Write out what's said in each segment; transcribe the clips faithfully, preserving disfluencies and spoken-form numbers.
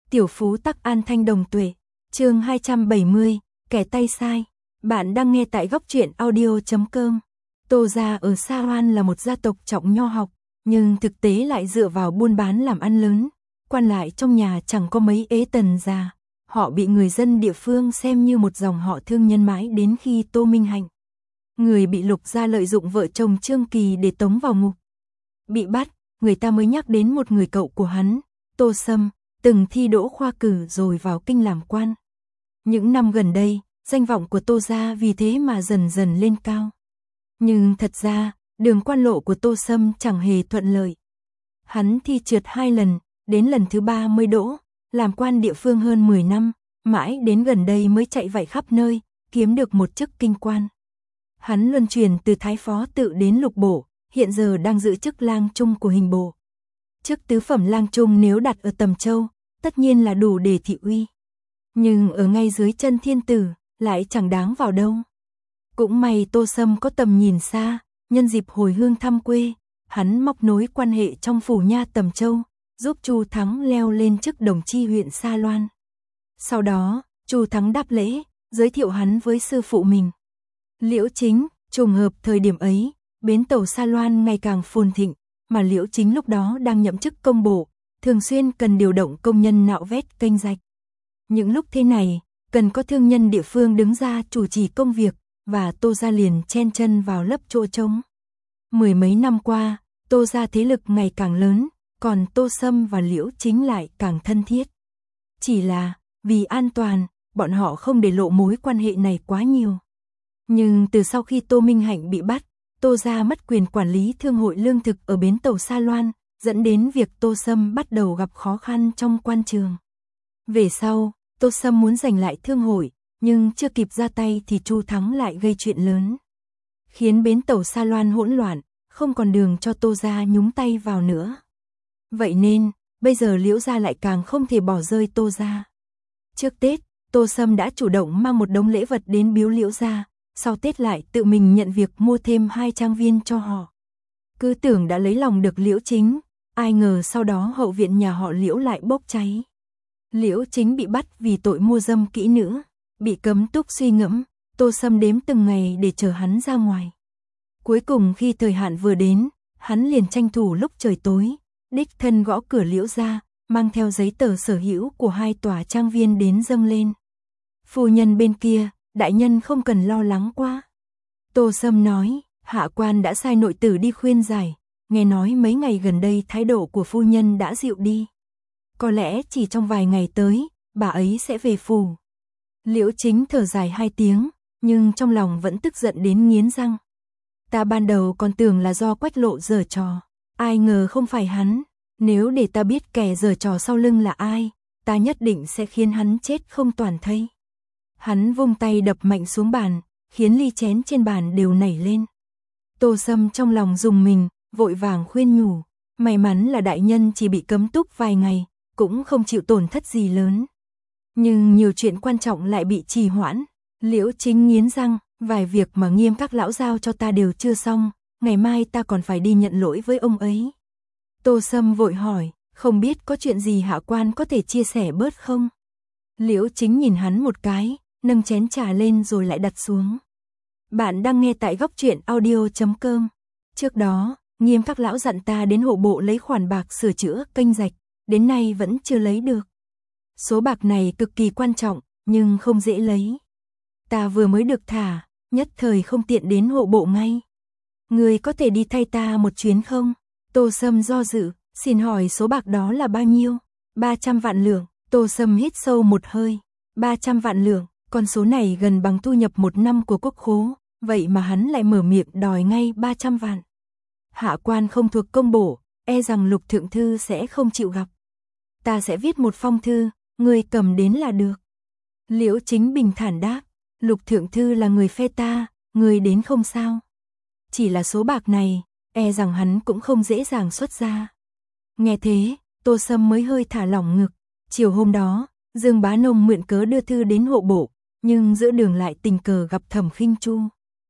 Tiểu phú tắc an thanh đồng tuệ. Chương hai trăm bảy mươi, kẻ tay sai. Bạn đang nghe tại góc truyện audio chấm com. Tô gia ở Sa Hoan là một gia tộc trọng nho học, nhưng thực tế lại dựa vào buôn bán làm ăn lớn. Quan lại trong nhà chẳng có mấy ế tần già. Họ bị người dân địa phương xem như một dòng họ thương nhân mãi đến khi Tô Minh Hạnh, người bị Lục gia lợi dụng vợ chồng Trương Kỳ để tống vào ngục, bị bắt, người ta mới nhắc đến một người cậu của hắn, Tô Sâm, từng thi đỗ khoa cử rồi vào kinh làm quan. Những năm gần đây, danh vọng của Tô gia vì thế mà dần dần lên cao. Nhưng thật ra, đường quan lộ của Tô Sâm chẳng hề thuận lợi. Hắn thi trượt hai lần, đến lần thứ ba mới đỗ, làm quan địa phương hơn mười năm, mãi đến gần đây mới chạy vạy khắp nơi, kiếm được một chức kinh quan. Hắn luân chuyển từ thái phó tự đến lục bổ, hiện giờ đang giữ chức lang trung của hình bộ. Chức tứ phẩm lang trung nếu đặt ở Tầm Châu, tất nhiên là đủ để thị uy. Nhưng ở ngay dưới chân thiên tử, lại chẳng đáng vào đâu. Cũng may Tô Sâm có tầm nhìn xa, nhân dịp hồi hương thăm quê, hắn móc nối quan hệ trong phủ nha Tầm Châu, giúp Chu Thắng leo lên chức đồng chi huyện Sa Loan. Sau đó, Chu Thắng đáp lễ, giới thiệu hắn với sư phụ mình. Liễu Chính, trùng hợp thời điểm ấy, bến tàu Sa Loan ngày càng phồn thịnh, mà Liễu Chính lúc đó đang nhậm chức công bộ, thường xuyên cần điều động công nhân nạo vét kênh rạch. Những lúc thế này, cần có thương nhân địa phương đứng ra chủ trì công việc, và Tô gia liền chen chân vào lấp chỗ trống. Mười mấy năm qua, Tô gia thế lực ngày càng lớn, còn Tô Sâm và Liễu Chính lại càng thân thiết. Chỉ là, vì an toàn, bọn họ không để lộ mối quan hệ này quá nhiều. Nhưng từ sau khi Tô Minh Hạnh bị bắt, Tô gia mất quyền quản lý thương hội lương thực ở bến tàu Sa Loan, dẫn đến việc Tô Sâm bắt đầu gặp khó khăn trong quan trường. Về sau, Tô Sâm muốn giành lại thương hội, nhưng chưa kịp ra tay thì Chu Thắng lại gây chuyện lớn, khiến bến tàu Sa Loan hỗn loạn, không còn đường cho Tô gia nhúng tay vào nữa. Vậy nên, bây giờ Liễu gia lại càng không thể bỏ rơi Tô gia. Trước Tết, Tô Sâm đã chủ động mang một đống lễ vật đến biếu Liễu gia, sau Tết lại tự mình nhận việc mua thêm hai trang viên cho họ. Cứ tưởng đã lấy lòng được Liễu Chính, ai ngờ sau đó hậu viện nhà họ Liễu lại bốc cháy. Liễu Chính bị bắt vì tội mua dâm kỹ nữ, bị cấm túc suy ngẫm, Tô Sâm đếm từng ngày để chờ hắn ra ngoài. Cuối cùng khi thời hạn vừa đến, hắn liền tranh thủ lúc trời tối, đích thân gõ cửa Liễu gia, mang theo giấy tờ sở hữu của hai tòa trang viên đến dâng lên. Phu nhân bên kia, đại nhân không cần lo lắng quá. Tô Sâm nói, hạ quan đã sai nội tử đi khuyên giải, nghe nói mấy ngày gần đây thái độ của phu nhân đã dịu đi. Có lẽ chỉ trong vài ngày tới, bà ấy sẽ về phủ. Liễu Chính thở dài hai tiếng, nhưng trong lòng vẫn tức giận đến nghiến răng. Ta ban đầu còn tưởng là do Quách Lộ giở trò, ai ngờ không phải hắn. Nếu để ta biết kẻ giở trò sau lưng là ai, ta nhất định sẽ khiến hắn chết không toàn thây. Hắn vung tay đập mạnh xuống bàn, khiến ly chén trên bàn đều nảy lên. Tô Sâm trong lòng rùng mình, vội vàng khuyên nhủ, may mắn là đại nhân chỉ bị cấm túc vài ngày, cũng không chịu tổn thất gì lớn. Nhưng nhiều chuyện quan trọng lại bị trì hoãn. Liễu Chính nghiến răng, vài việc mà Nghiêm các lão giao cho ta đều chưa xong, ngày mai ta còn phải đi nhận lỗi với ông ấy. Tô Sâm vội hỏi, không biết có chuyện gì hạ quan có thể chia sẻ bớt không? Liễu Chính nhìn hắn một cái, nâng chén trà lên rồi lại đặt xuống. Bạn đang nghe tại góc truyện audio chấm com. Trước đó, Nghiêm các lão dặn ta đến hộ bộ lấy khoản bạc sửa chữa kênh rạch, đến nay vẫn chưa lấy được. Số bạc này cực kỳ quan trọng, nhưng không dễ lấy. Ta vừa mới được thả, nhất thời không tiện đến hộ bộ ngay. Người có thể đi thay ta một chuyến không? Tô Sâm do dự, xin hỏi số bạc đó là bao nhiêu? ba trăm vạn lượng. Tô Sâm hít sâu một hơi. ba trăm vạn lượng, con số này gần bằng thu nhập một năm của quốc khố, vậy mà hắn lại mở miệng đòi ngay ba trăm vạn. Hạ quan không thuộc công bổ, e rằng Lục thượng thư sẽ không chịu gặp. Ta sẽ viết một phong thư, người cầm đến là được. Liễu Chính bình thản đáp, Lục thượng thư là người phe ta, người đến không sao. Chỉ là số bạc này, e rằng hắn cũng không dễ dàng xuất ra. Nghe thế, Tô Sâm mới hơi thả lỏng ngực. Chiều hôm đó, Dương Bá Nông mượn cớ đưa thư đến hộ bộ, nhưng giữa đường lại tình cờ gặp Thẩm Khinh Chu.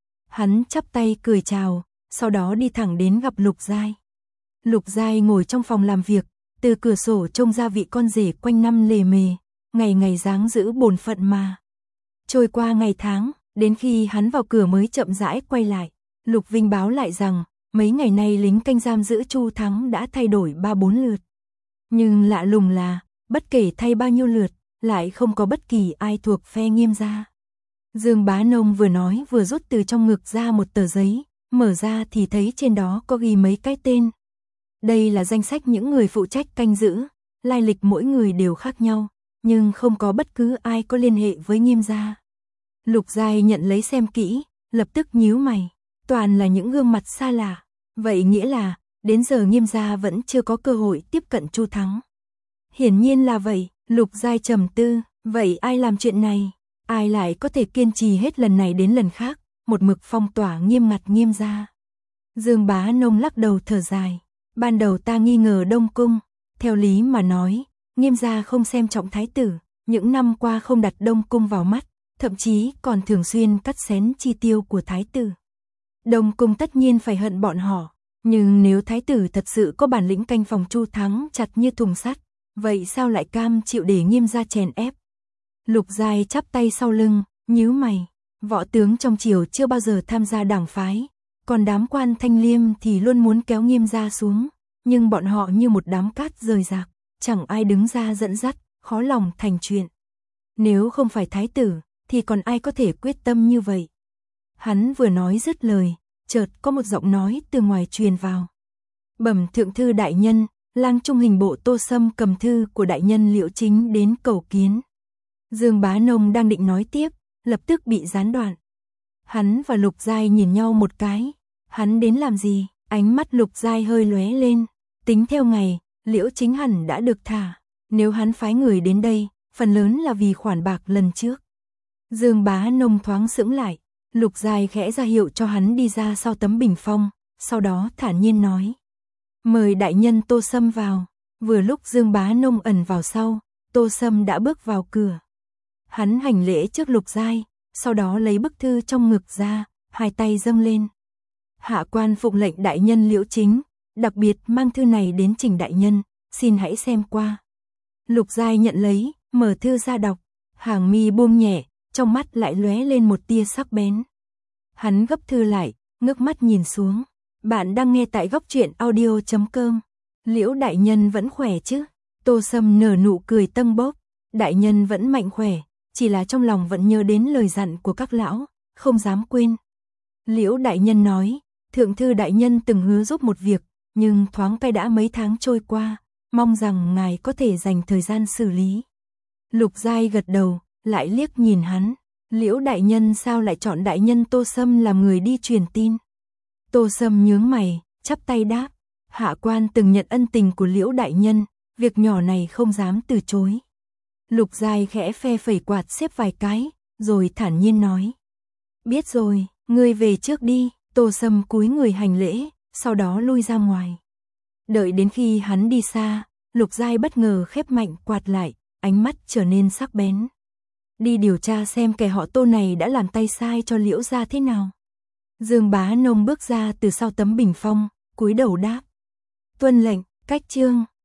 Hắn chắp tay cười chào, sau đó đi thẳng đến gặp Lục Giai. Lục Giai ngồi trong phòng làm việc, từ cửa sổ trông ra vị con rể quanh năm lề mề, ngày ngày dáng giữ bổn phận mà. Trôi qua ngày tháng, đến khi hắn vào cửa mới chậm rãi quay lại, Lục Vinh báo lại rằng, mấy ngày nay lính canh giam giữ Chu Thắng đã thay đổi ba bốn lượt. Nhưng lạ lùng là, bất kể thay bao nhiêu lượt, lại không có bất kỳ ai thuộc phe Nghiêm gia. Dương Bá Nông vừa nói vừa rút từ trong ngực ra một tờ giấy, mở ra thì thấy trên đó có ghi mấy cái tên. Đây là danh sách những người phụ trách canh giữ, lai lịch mỗi người đều khác nhau, nhưng không có bất cứ ai có liên hệ với Nghiêm gia. Lục Giai nhận lấy xem kỹ, lập tức nhíu mày, toàn là những gương mặt xa lạ, vậy nghĩa là, đến giờ Nghiêm gia vẫn chưa có cơ hội tiếp cận Chu Thắng. Hiển nhiên là vậy, Lục Giai trầm tư, vậy ai làm chuyện này? Ai lại có thể kiên trì hết lần này đến lần khác, một mực phong tỏa nghiêm ngặt Nghiêm gia? Dương Bá Nông lắc đầu thở dài, ban đầu ta nghi ngờ Đông Cung, theo lý mà nói, Nghiêm gia không xem trọng thái tử, những năm qua không đặt Đông Cung vào mắt, thậm chí còn thường xuyên cắt xén chi tiêu của thái tử. Đông Cung tất nhiên phải hận bọn họ, nhưng nếu thái tử thật sự có bản lĩnh canh phòng Chu Thắng chặt như thùng sắt, vậy sao lại cam chịu để Nghiêm gia chèn ép? Lục Giai chắp tay sau lưng, nhíu mày, võ tướng trong triều chưa bao giờ tham gia đảng phái, còn đám quan thanh liêm thì luôn muốn kéo Nghiêm gia xuống, nhưng bọn họ như một đám cát rời rạc, chẳng ai đứng ra dẫn dắt, khó lòng thành chuyện. Nếu không phải thái tử, thì còn ai có thể quyết tâm như vậy? Hắn vừa nói dứt lời, chợt có một giọng nói từ ngoài truyền vào. Bẩm thượng thư đại nhân, lang trung hình bộ Tô Sâm cầm thư của đại nhân Liễu Chính đến cầu kiến. Dương Bá Nông đang định nói tiếp, lập tức bị gián đoạn. Hắn và Lục Giai nhìn nhau một cái, hắn đến làm gì? Ánh mắt Lục Giai hơi lóe lên, tính theo ngày, Liễu Chính hẳn đã được thả, nếu hắn phái người đến đây, phần lớn là vì khoản bạc lần trước. Dương Bá Nông thoáng sững lại, Lục Giai khẽ ra hiệu cho hắn đi ra sau tấm bình phong, sau đó thản nhiên nói. Mời đại nhân Tô Sâm vào. Vừa lúc Dương Bá Nông ẩn vào sau, Tô Sâm đã bước vào cửa. Hắn hành lễ trước Lục Giai, sau đó lấy bức thư trong ngực ra, hai tay dâng lên. Hạ quan phụng lệnh đại nhân Liễu Chính, đặc biệt mang thư này đến trình đại nhân, xin hãy xem qua. Lục Giai nhận lấy, mở thư ra đọc, hàng mi buông nhẹ, trong mắt lại lóe lên một tia sắc bén. Hắn gấp thư lại, ngước mắt nhìn xuống. Bạn đang nghe tại góc truyện audio chấm com. Liễu đại nhân vẫn khỏe chứ? Tô Sâm nở nụ cười tâng bốc. Đại nhân vẫn mạnh khỏe, chỉ là trong lòng vẫn nhớ đến lời dặn của các lão, không dám quên. Liễu đại nhân nói, thượng thư đại nhân từng hứa giúp một việc, nhưng thoáng cái đã mấy tháng trôi qua, mong rằng ngài có thể dành thời gian xử lý. Lục Giai gật đầu, lại liếc nhìn hắn. Liễu đại nhân sao lại chọn đại nhân Tô Sâm làm người đi truyền tin? Tô Sâm nhướng mày, chắp tay đáp, hạ quan từng nhận ân tình của Liễu đại nhân, việc nhỏ này không dám từ chối. Lục Giai khẽ phe phẩy quạt xếp vài cái, rồi thản nhiên nói. Biết rồi, ngươi về trước đi. Tô Sâm cúi người hành lễ, sau đó lui ra ngoài. Đợi đến khi hắn đi xa, Lục Giai bất ngờ khép mạnh quạt lại, ánh mắt trở nên sắc bén. Đi điều tra xem kẻ họ Tô này đã làm tay sai cho Liễu gia thế nào. Dương Bá Nông bước ra từ sau tấm bình phong, cúi đầu đáp. Tuân lệnh, cách chương.